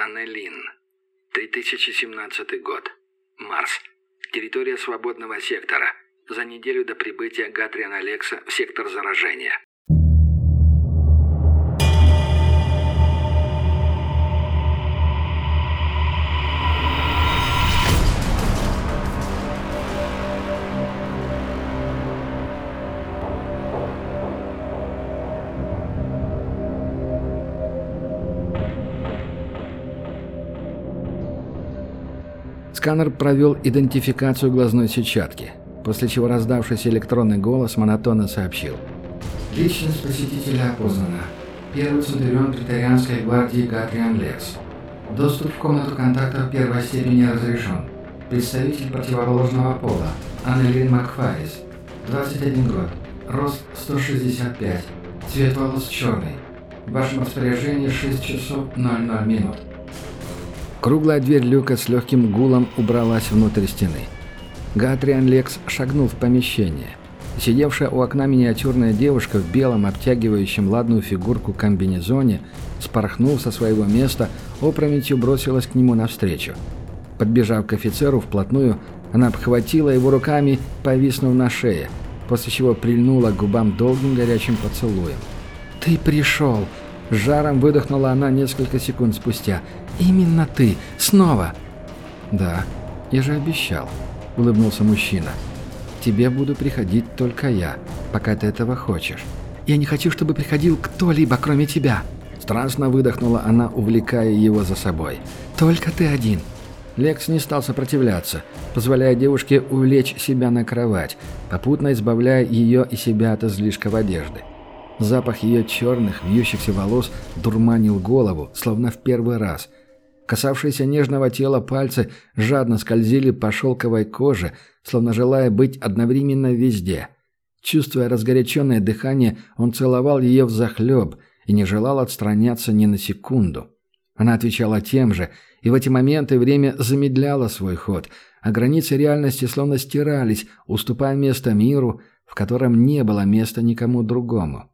Аннелин. 3017 год. Марс. Территория свободного сектора. За неделю до прибытия Гатриана Лекса в сектор заражения. Сканер провел идентификацию глазной сетчатки, после чего раздавшийся электронный голос монотонно сообщил. Личность посетителя опознана. Первый центурион преторианской гвардии Гатриан Лекс. Доступ в комнату контактов первой степени разрешен. Представитель противоположного пола. Аннелин Макфарис. 21 год. Рост 165. Цвет волос черный. В вашем распоряжении 6 часов 00 минут. Круглая дверь люка с легким гулом убралась внутрь стены. Гатриан Лекс шагнул в помещение. Сидевшая у окна миниатюрная девушка в белом, обтягивающем ладную фигурку комбинезоне, спорхнув со своего места, опрометью бросилась к нему навстречу. Подбежав к офицеру вплотную, она обхватила его руками, повиснув на шее, после чего прильнула к губам долгим горячим поцелуем. «Ты пришел!» — с жаром выдохнула она несколько секунд спустя. «Именно ты! Снова!» «Да, я же обещал», — улыбнулся мужчина. «Тебе буду приходить только я, пока ты этого хочешь». «Я не хочу, чтобы приходил кто-либо, кроме тебя!» Страстно выдохнула она, увлекая его за собой. «Только ты один!» Лекс не стал сопротивляться, позволяя девушке увлечь себя на кровать, попутно избавляя ее и себя от излишков одежды. Запах ее черных, вьющихся волос дурманил голову, словно в первый раз. Касавшиеся нежного тела пальцы жадно скользили по шелковой коже, словно желая быть одновременно везде. Чувствуя разгоряченное дыхание, он целовал ее взахлеб и не желал отстраняться ни на секунду. Она отвечала тем же, и в эти моменты время замедляло свой ход, а границы реальности словно стирались, уступая место миру, в котором не было места никому другому.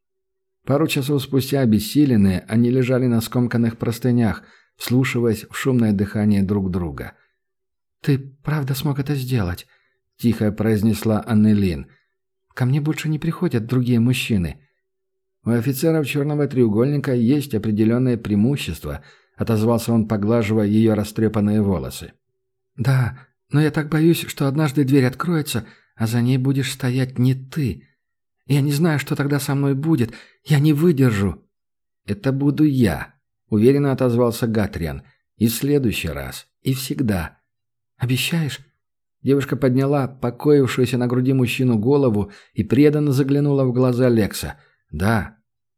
Пару часов спустя, обессиленные, они лежали на скомканных простынях, вслушиваясь в шумное дыхание друг друга. «Ты правда смог это сделать?» – тихо произнесла Аннелин. «Ко мне больше не приходят другие мужчины». «У офицеров черного треугольника есть определенное преимущество», – отозвался он, поглаживая ее растрепанные волосы. «Да, но я так боюсь, что однажды дверь откроется, а за ней будешь стоять не ты. Я не знаю, что тогда со мной будет. Я не выдержу». «Это буду я», — уверенно отозвался Гатриан. «И в следующий раз. И всегда». «Обещаешь?» Девушка подняла покоившуюся на груди мужчину голову и преданно заглянула в глаза Лекса. «Да,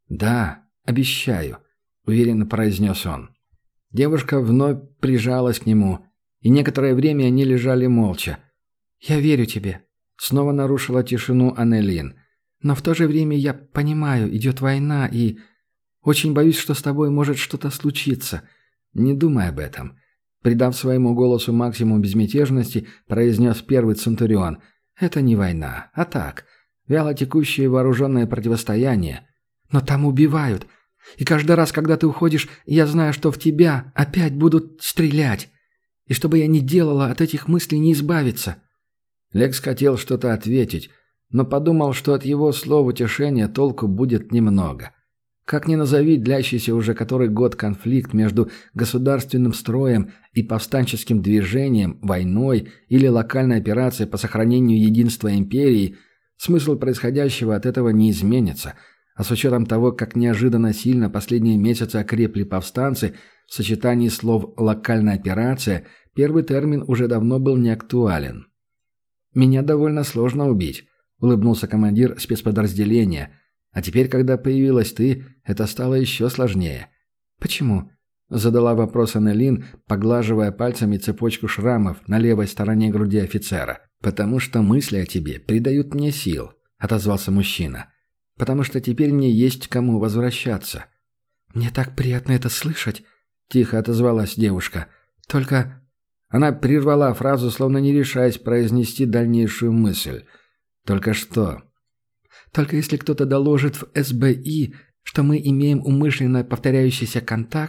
обещаю», — уверенно произнес он. Девушка вновь прижалась к нему, и некоторое время они лежали молча. «Я верю тебе», — снова нарушила тишину Аннелин. «Но в то же время я понимаю, идет война, и очень боюсь, что с тобой может что-то случиться. Не думай об этом». Придав своему голосу максимум безмятежности, произнес первый центурион. «Это не война, а так, вяло текущее вооруженное противостояние. Но там убивают. И каждый раз, когда ты уходишь, я знаю, что в тебя опять будут стрелять. И что бы я ни делала, от этих мыслей не избавиться». Лекс хотел что-то ответить, но подумал, что от его слов утешения толку будет немного. Как ни назови длящийся уже который год конфликт между государственным строем и повстанческим движением, войной или локальной операцией по сохранению единства империи, смысл происходящего от этого не изменится, а с учетом того, как неожиданно сильно последние месяцы окрепли повстанцы, в сочетании слов «локальная операция» первый термин уже давно был не актуален. «Меня довольно сложно убить», — улыбнулся командир спецподразделения. «А теперь, когда появилась ты, это стало еще сложнее». «Почему?» — задала вопрос Аннелин, поглаживая пальцами цепочку шрамов на левой стороне груди офицера. «Потому что мысли о тебе придают мне сил», — отозвался мужчина. «Потому что теперь мне есть к кому возвращаться». «Мне так приятно это слышать», — тихо отозвалась девушка. «Только...» Она прервала фразу, словно не решаясь произнести дальнейшую мысль. «Только что?» «Только если кто-то доложит в СБИ, что мы имеем умышленно повторяющиеся контакты,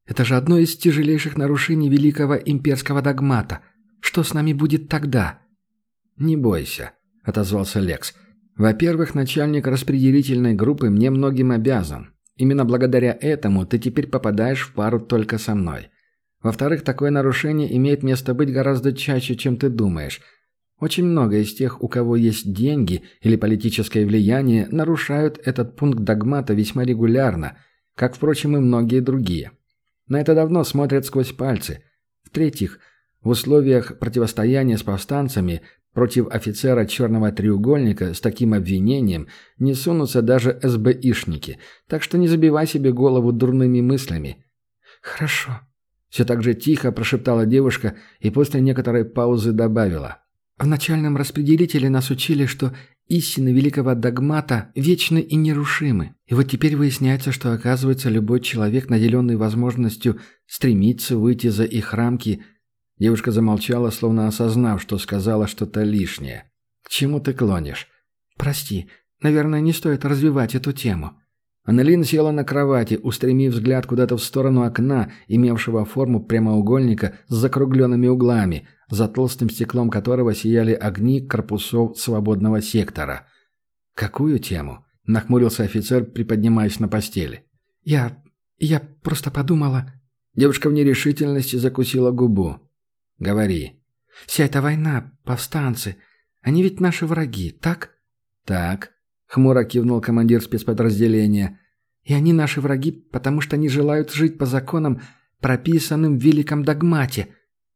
Это же одно из тяжелейших нарушений великого имперского догмата. Что с нами будет тогда?» «Не бойся», — отозвался Лекс. «Во-первых, начальник распределительной группы мне многим обязан. Именно благодаря этому ты теперь попадаешь в пару только со мной. Во-вторых, такое нарушение имеет место быть гораздо чаще, чем ты думаешь. Очень много из тех, у кого есть деньги или политическое влияние, нарушают этот пункт догмата весьма регулярно, как, впрочем, и многие другие. На это давно смотрят сквозь пальцы. В-третьих, в условиях противостояния с повстанцами против офицера «Черного треугольника» с таким обвинением не сунутся даже СБИшники, так что не забивай себе голову дурными мыслями. «Хорошо», — все так же тихо прошептала девушка и после некоторой паузы добавила. «В начальном распределителе нас учили, что истины великого догмата вечны и нерушимы. И вот теперь выясняется, что, оказывается, любой человек, наделенный возможностью стремиться выйти за их рамки». Девушка замолчала, словно осознав, что сказала что-то лишнее. «К чему ты клонишь?» «Прости, наверное, не стоит развивать эту тему». Аннелин села на кровати, устремив взгляд куда-то в сторону окна, имевшего форму прямоугольника с закругленными углами, за толстым стеклом которого сияли огни корпусов свободного сектора. «Какую тему?» – нахмурился офицер, приподнимаясь на постели. Я просто подумала...» Девушка в нерешительности закусила губу. «Говори». «Вся эта война, повстанцы, они ведь наши враги, так?» «Так», — хмуро кивнул командир спецподразделения. «И они наши враги, потому что не желают жить по законам, прописанным в великом догмате».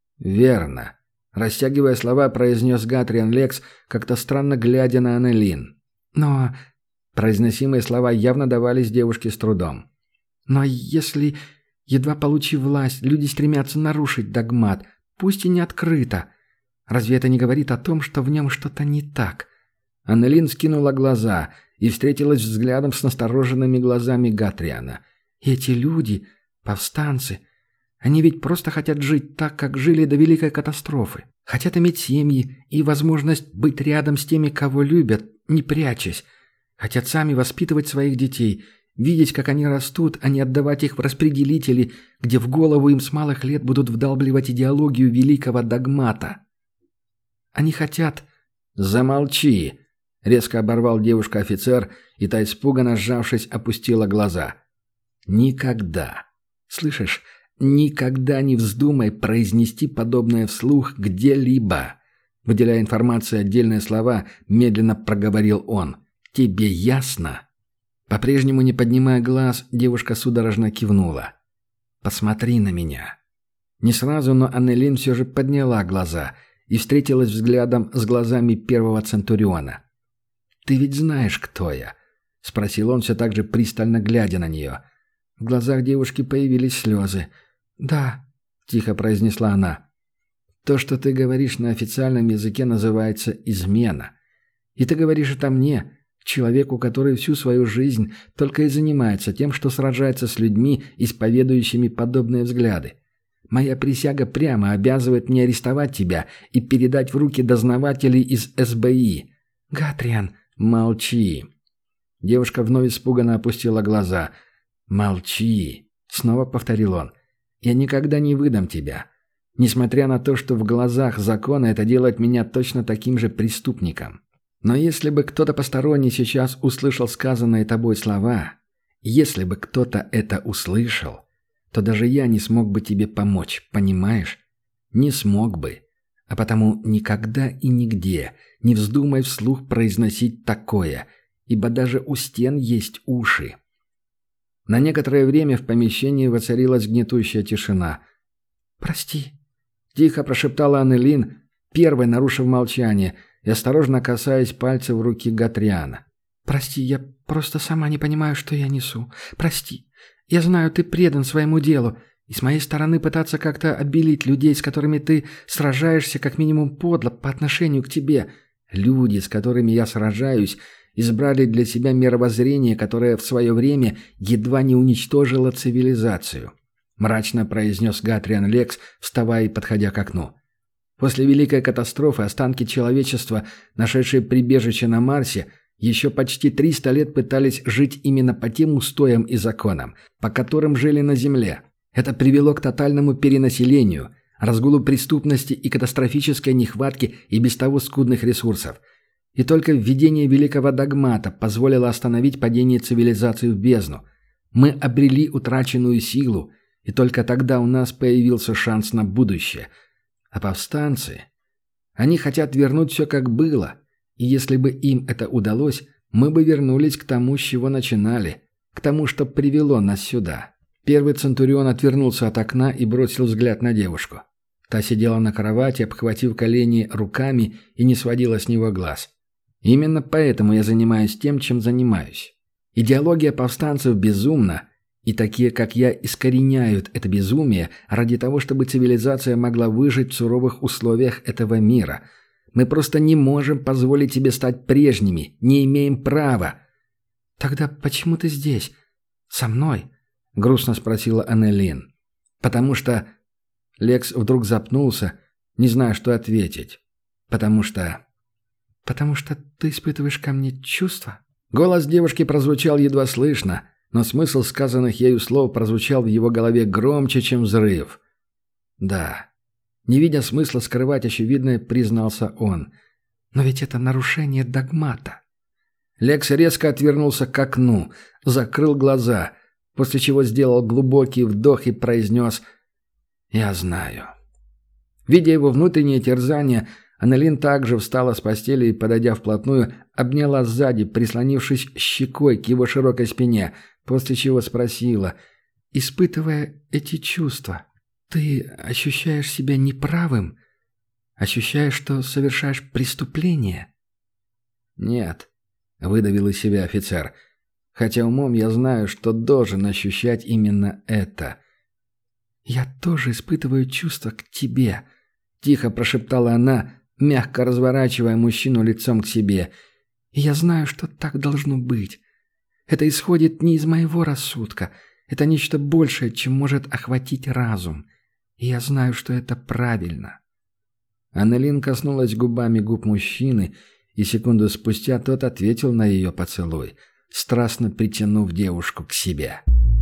«Верно», — растягивая слова, произнес Гатриан Лекс, как-то странно глядя на Аннелин. «Но...» Произносимые слова явно давались девушке с трудом. «Но если, едва получив власть, люди стремятся нарушить догмат, пусть и не открыто, разве это не говорит о том, что в нем что-то не так?» Аннелин скинула глаза и встретилась взглядом с настороженными глазами Гатриана. «И эти люди, повстанцы, они ведь просто хотят жить так, как жили до Великой катастрофы. Хотят иметь семьи и возможность быть рядом с теми, кого любят, не прячась. Хотят сами воспитывать своих детей, видеть, как они растут, а не отдавать их в распределители, где в голову им с малых лет будут вдалбливать идеологию великого догмата. Они хотят...» «Замолчи!» — резко оборвал девушка офицер, и та, испуганно сжавшись, опустила глаза. «Никогда, слышишь, никогда не вздумай произнести подобное вслух где-либо!» Выделяя информацию отдельные слова, медленно проговорил он. «Тебе ясно?» По-прежнему не поднимая глаз, девушка судорожно кивнула. «Посмотри на меня». Не сразу, но Аннелин все же подняла глаза и встретилась взглядом с глазами первого Центуриона. «Ты ведь знаешь, кто я?» — спросил он, все так же пристально глядя на нее. В глазах девушки появились слезы. «Да», — тихо произнесла она. «То, что ты говоришь на официальном языке, называется измена. И ты говоришь это мне, человеку, который всю свою жизнь только и занимается тем, что сражается с людьми, исповедующими подобные взгляды. Моя присяга прямо обязывает мне арестовать тебя и передать в руки дознавателей из СБИ». «Гатриан...» «Молчи». Девушка вновь испуганно опустила глаза. «Молчи», — снова повторил он. «Я никогда не выдам тебя. Несмотря на то, что в глазах закона это делает меня точно таким же преступником. Но если бы кто-то посторонний сейчас услышал сказанные тобой слова, если бы кто-то это услышал, то даже я не смог бы тебе помочь, понимаешь? Не смог бы. А потому никогда и нигде не вздумай вслух произносить такое, ибо даже у стен есть уши». На некоторое время в помещении воцарилась гнетущая тишина. «Прости», — тихо прошептала Аннелин, первой нарушив молчание, и осторожно касаясь пальцев руки Гатриана. «Прости, я просто сама не понимаю, что я несу. Прости. Я знаю, ты предан своему делу, и с моей стороны пытаться как-то обелить людей, с которыми ты сражаешься, как минимум подло по отношению к тебе. Люди, с которыми я сражаюсь, избрали для себя мировоззрение, которое в свое время едва не уничтожило цивилизацию», — мрачно произнес Гатриан Лекс, вставая и подходя к окну. «После Великой катастрофы останки человечества, нашедшие прибежище на Марсе, еще почти 300 лет пытались жить именно по тем устоям и законам, по которым жили на Земле. Это привело к тотальному перенаселению, разгулу преступности и катастрофической нехватке и без того скудных ресурсов. И только введение великого догмата позволило остановить падение цивилизации в бездну. Мы обрели утраченную силу, и только тогда у нас появился шанс на будущее. А повстанцы... Они хотят вернуть все как было, и если бы им это удалось, мы бы вернулись к тому, с чего начинали, к тому, что привело нас сюда. Первый Центурион отвернулся от окна и бросил взгляд на девушку. Та сидела на кровати, обхватив колени руками и не сводила с него глаз. Именно поэтому я занимаюсь тем, чем занимаюсь. Идеология повстанцев безумна, и такие, как я, искореняют это безумие ради того, чтобы цивилизация могла выжить в суровых условиях этого мира. Мы просто не можем позволить себе стать прежними, не имеем права. «Тогда почему ты здесь? Со мной?» — грустно спросила Аннелин. «Потому что...» Лекс вдруг запнулся, не зная, что ответить. «Потому что...» «Потому что ты испытываешь ко мне чувства?» Голос девушки прозвучал едва слышно, но смысл сказанных ею слов прозвучал в его голове громче, чем взрыв. «Да». Не видя смысла скрывать очевидное, признался он. «Но ведь это нарушение догмата». Лекс резко отвернулся к окну, закрыл глаза, после чего сделал глубокий вдох и произнес «Я знаю». Видя его внутреннее терзание, Аннелин также встала с постели и, подойдя вплотную, обняла сзади, прислонившись щекой к его широкой спине, после чего спросила: «Испытывая эти чувства, ты ощущаешь себя неправым? Ощущаешь, что совершаешь преступление?» «Нет», — выдавил из себя офицер, «хотя умом я знаю, что должен ощущать именно это». «Я тоже испытываю чувства к тебе», — тихо прошептала она, мягко разворачивая мужчину лицом к себе. «И я знаю, что так должно быть. Это исходит не из моего рассудка. Это нечто большее, чем может охватить разум. И я знаю, что это правильно». Аннелин коснулась губами губ мужчины, и секунду спустя тот ответил на ее поцелуй, страстно притянув девушку к себе.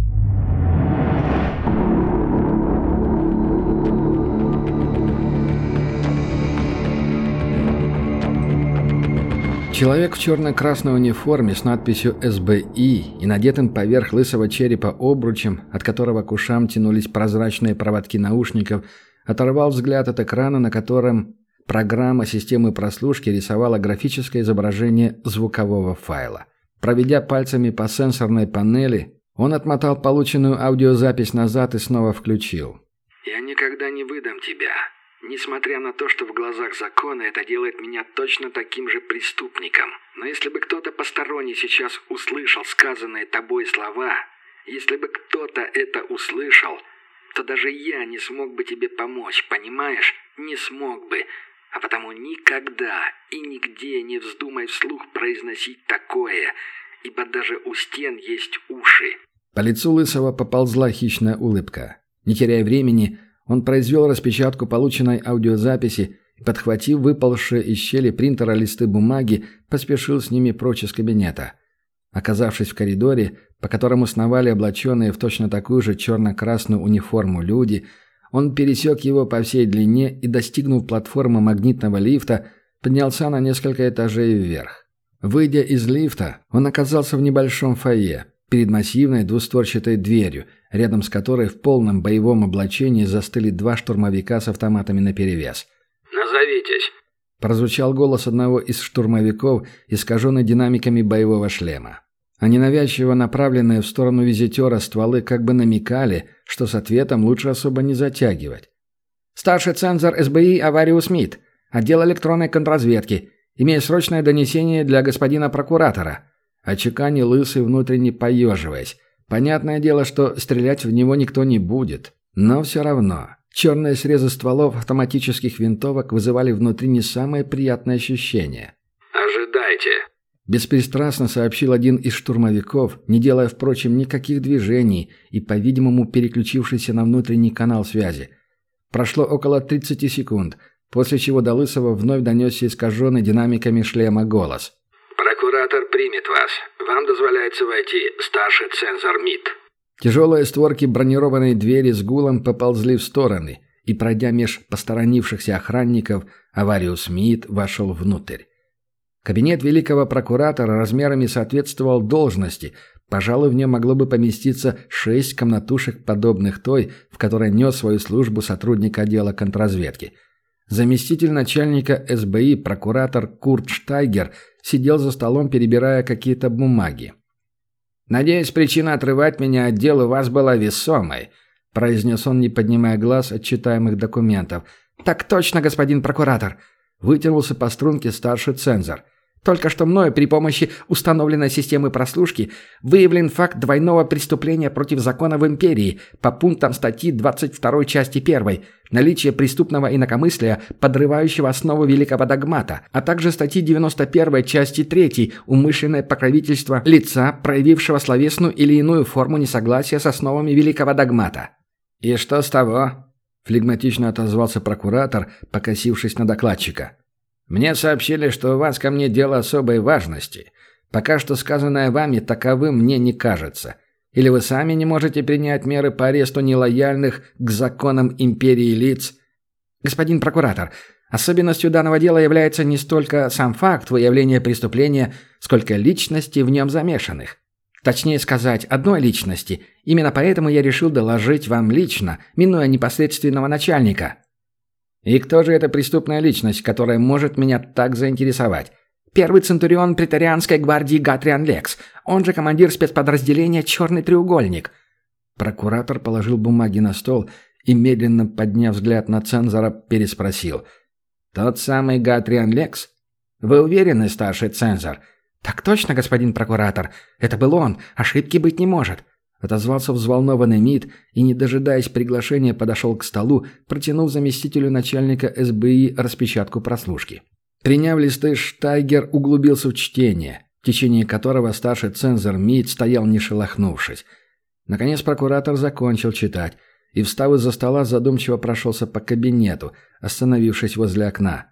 Человек в черно-красной униформе с надписью «СБИ» и надетым поверх лысого черепа обручем, от которого к ушам тянулись прозрачные проводки наушников, оторвал взгляд от экрана, на котором программа системы прослушки рисовала графическое изображение звукового файла. Проведя пальцами по сенсорной панели, он отмотал полученную аудиозапись назад и снова включил. «Я никогда не выдам тебя. Несмотря на то, что в глазах закона это делает меня точно таким же преступником. Но если бы кто-то посторонний сейчас услышал сказанные тобой слова, если бы кто-то это услышал, то даже я не смог бы тебе помочь, понимаешь? Не смог бы. А потому никогда и нигде не вздумай вслух произносить такое, ибо даже у стен есть уши». По лицу Лысого поползла хищная улыбка. Не теряя времени, он произвел распечатку полученной аудиозаписи и, подхватив выпалшие из щели принтера листы бумаги, поспешил с ними прочь из кабинета. Оказавшись в коридоре, по которому сновали облаченные в точно такую же черно-красную униформу люди, он пересек его по всей длине и, достигнув платформы магнитного лифта, поднялся на несколько этажей вверх. Выйдя из лифта, он оказался в небольшом фойе, перед массивной двустворчатой дверью, рядом с которой в полном боевом облачении застыли два штурмовика с автоматами наперевес. «Назовитесь», — прозвучал голос одного из штурмовиков, искаженный динамиками боевого шлема. А ненавязчиво направленные в сторону визитера стволы как бы намекали, что с ответом лучше особо не затягивать. «Старший цензор СБИ Авариус Смит, отдел электронной контрразведки. Имею срочное донесение для господина прокуратора», — очеканил Лысый, внутренне поеживаясь. Понятное дело, что стрелять в него никто не будет. Но все равно. Черные срезы стволов автоматических винтовок вызывали внутри не самые приятные ощущения. «Ожидайте», — беспристрастно сообщил один из штурмовиков, не делая, впрочем, никаких движений и, по-видимому, переключившийся на внутренний канал связи. Прошло около 30 секунд, после чего до Лысого вновь донесся искаженный динамиками шлема голос. «Прокуратор примет вас. Вам дозволяется войти, старший цензор МИД». Тяжелые створки бронированной двери с гулом поползли в стороны, и, пройдя меж посторонившихся охранников, Авариус Смит вошел внутрь. Кабинет великого прокуратора размерами соответствовал должности. Пожалуй, в нем могло бы поместиться 6 комнатушек, подобных той, в которой нес свою службу сотрудник отдела контрразведки. Заместитель начальника СБИ, прокуратор Курт Штайгер, сидел за столом, перебирая какие-то бумаги. «Надеюсь, причина отрывать меня от дела у вас была весомой», – произнес он, не поднимая глаз от читаемых документов. «Так точно, господин прокуратор», – вытянулся по струнке старший цензор. «Только что мною при помощи установленной системы прослушки выявлен факт двойного преступления против закона в империи по пунктам статьи 22 части 1, наличие преступного инакомыслия, подрывающего основу великого догмата, а также статьи 91 части 3, умышленное покровительство лица, проявившего словесную или иную форму несогласия с основами великого догмата». «И что с того?» – флегматично отозвался прокуратор, покосившись на докладчика. «Мне сообщили, что у вас ко мне дело особой важности. Пока что сказанное вами таковым мне не кажется. Или вы сами не можете принять меры по аресту нелояльных к законам империи лиц?» «Господин прокуратор, особенностью данного дела является не столько сам факт выявления преступления, сколько личности в нем замешанных. Точнее сказать, одной личности. Именно поэтому я решил доложить вам лично, минуя непосредственного начальника». «И кто же эта преступная личность, которая может меня так заинтересовать?» «Первый центурион преторианской гвардии Гатриан Лекс, он же командир спецподразделения «Черный треугольник». Прокуратор положил бумаги на стол и, медленно подняв взгляд на цензора, переспросил. «Тот самый Гатриан Лекс? Вы уверены, старший цензор?» «Так точно, господин прокуратор. Это был он. Ошибки быть не может». Отозвался взволнованный МИД и, не дожидаясь приглашения, подошел к столу, протянув заместителю начальника СБИ распечатку прослушки. Приняв листы, Штайгер углубился в чтение, в течение которого старший цензор МИД стоял не шелохнувшись. Наконец прокуратор закончил читать и, встав из-за стола, задумчиво прошелся по кабинету, остановившись возле окна.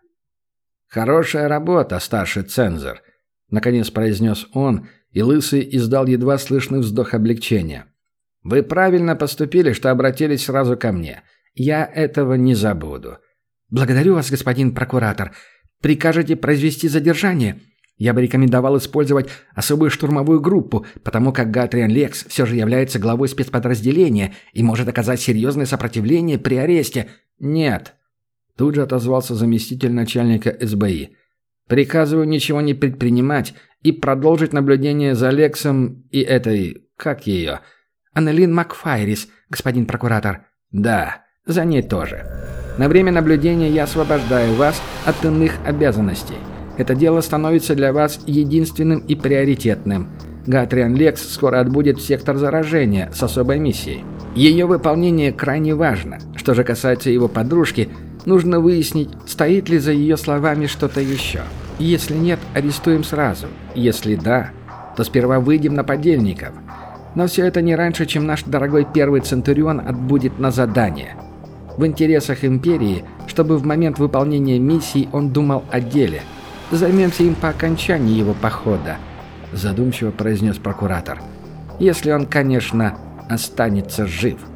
«Хорошая работа, старший цензор», — наконец произнес он, и Лысый издал едва слышный вздох облегчения. «Вы правильно поступили, что обратились сразу ко мне. Я этого не забуду». «Благодарю вас, господин прокуратор. Прикажете произвести задержание? Я бы рекомендовал использовать особую штурмовую группу, потому как Гатриан Лекс все же является главой спецподразделения и может оказать серьезное сопротивление при аресте». «Нет», – тут же отозвался заместитель начальника СБИ. «Приказываю ничего не предпринимать и продолжить наблюдение за Лексом и этой... как ее?» «Аннелин Макфайрис, господин прокуратор». «Да, за ней тоже. На время наблюдения я освобождаю вас от иных обязанностей. Это дело становится для вас единственным и приоритетным. Гатриан Лекс скоро отбудет в сектор заражения с особой миссией. Ее выполнение крайне важно. Что же касается его подружки, нужно выяснить, стоит ли за ее словами что-то еще. Если нет, арестуем сразу. Если да, то сперва выйдем на подельников. Но все это не раньше, чем наш дорогой первый центурион отбудет на задание. В интересах империи, чтобы в момент выполнения миссии он думал о деле. Займемся им по окончании его похода», – задумчиво произнес прокуратор. «Если он, конечно, останется жив».